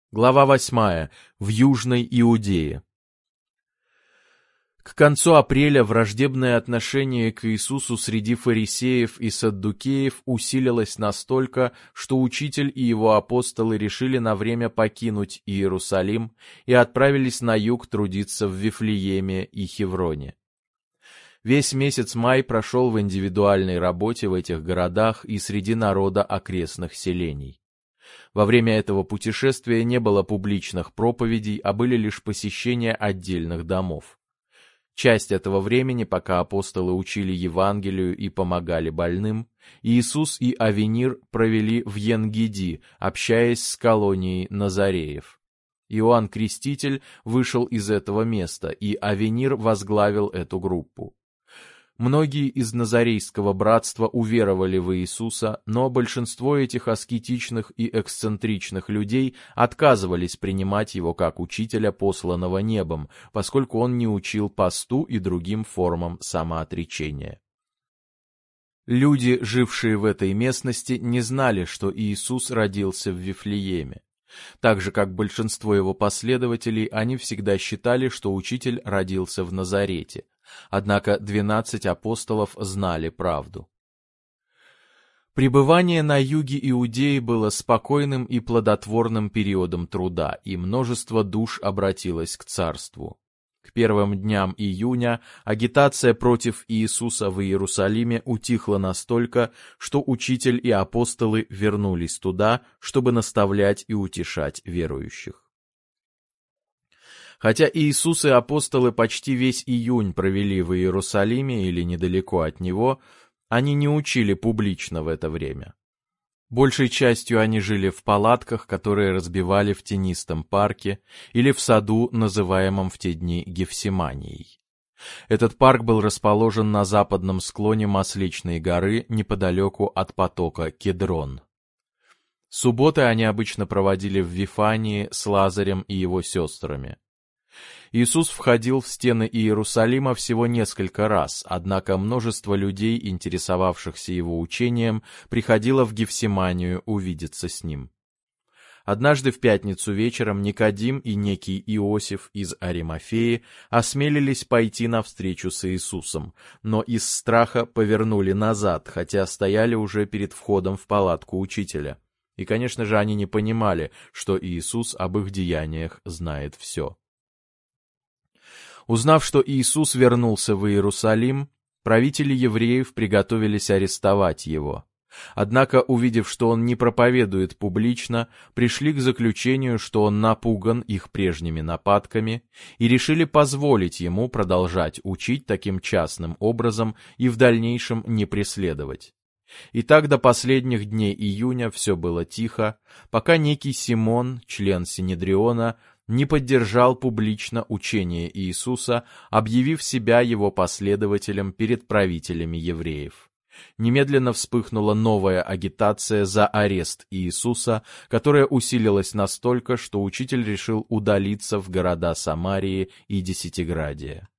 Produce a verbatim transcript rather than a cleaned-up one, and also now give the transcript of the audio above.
Глава восьмая. В Южной Иудее. К концу апреля враждебное отношение к Иисусу среди фарисеев и саддукеев усилилось настолько, что учитель и его апостолы решили на время покинуть Иерусалим и отправились на юг трудиться в Вифлееме и Хевроне. Весь месяц май прошел в индивидуальной работе в этих городах и среди народа окрестных селений. Во время этого путешествия не было публичных проповедей, а были лишь посещения отдельных домов. Часть этого времени, пока апостолы учили Евангелию и помогали больным, Иисус и Авенир провели в Ен-Гиди, общаясь с колонией Назареев. Иоанн Креститель вышел из этого места, и Авенир возглавил эту группу. Многие из Назарейского братства уверовали в Иисуса, но большинство этих аскетичных и эксцентричных людей отказывались принимать его как учителя, посланного небом, поскольку он не учил посту и другим формам самоотречения. Люди, жившие в этой местности, не знали, что Иисус родился в Вифлееме. Так же, как большинство его последователей, они всегда считали, что учитель родился в Назарете. Однако двенадцать апостолов знали правду. Пребывание на юге Иудеи было спокойным и плодотворным периодом труда, и множество душ обратилось к царству. К первым дням июня агитация против Иисуса в Иерусалиме утихла настолько, что учитель и апостолы вернулись туда, чтобы наставлять и утешать верующих. Хотя Иисус и апостолы почти весь июнь провели в Иерусалиме или недалеко от него, они не учили публично в это время. Большей частью они жили в палатках, которые разбивали в тенистом парке, или в саду, называемом в те дни Гефсиманией. Этот парк был расположен на западном склоне Масличной горы, неподалеку от потока Кедрон. Субботы они обычно проводили в Вифании с Лазарем и его сестрами. Иисус входил в стены Иерусалима всего несколько раз, однако множество людей, интересовавшихся его учением, приходило в Гефсиманию увидеться с ним. Однажды в пятницу вечером Никодим и некий Иосиф из Аримафеи осмелились пойти навстречу с Иисусом, но из страха повернули назад, хотя стояли уже перед входом в палатку учителя. И, конечно же, они не понимали, что Иисус об их деяниях знает все. Узнав, что Иисус вернулся в Иерусалим, правители евреев приготовились арестовать его. Однако, увидев, что он не проповедует публично, пришли к заключению, что он напуган их прежними нападками, и решили позволить ему продолжать учить таким частным образом и в дальнейшем не преследовать. И так до последних дней июня все было тихо, пока некий Симон, член Синедриона, не поддержал публично учение Иисуса, объявив себя его последователем перед правителями евреев. Немедленно вспыхнула новая агитация за арест Иисуса, которая усилилась настолько, что учитель решил удалиться в города Самарии и Десятиградия.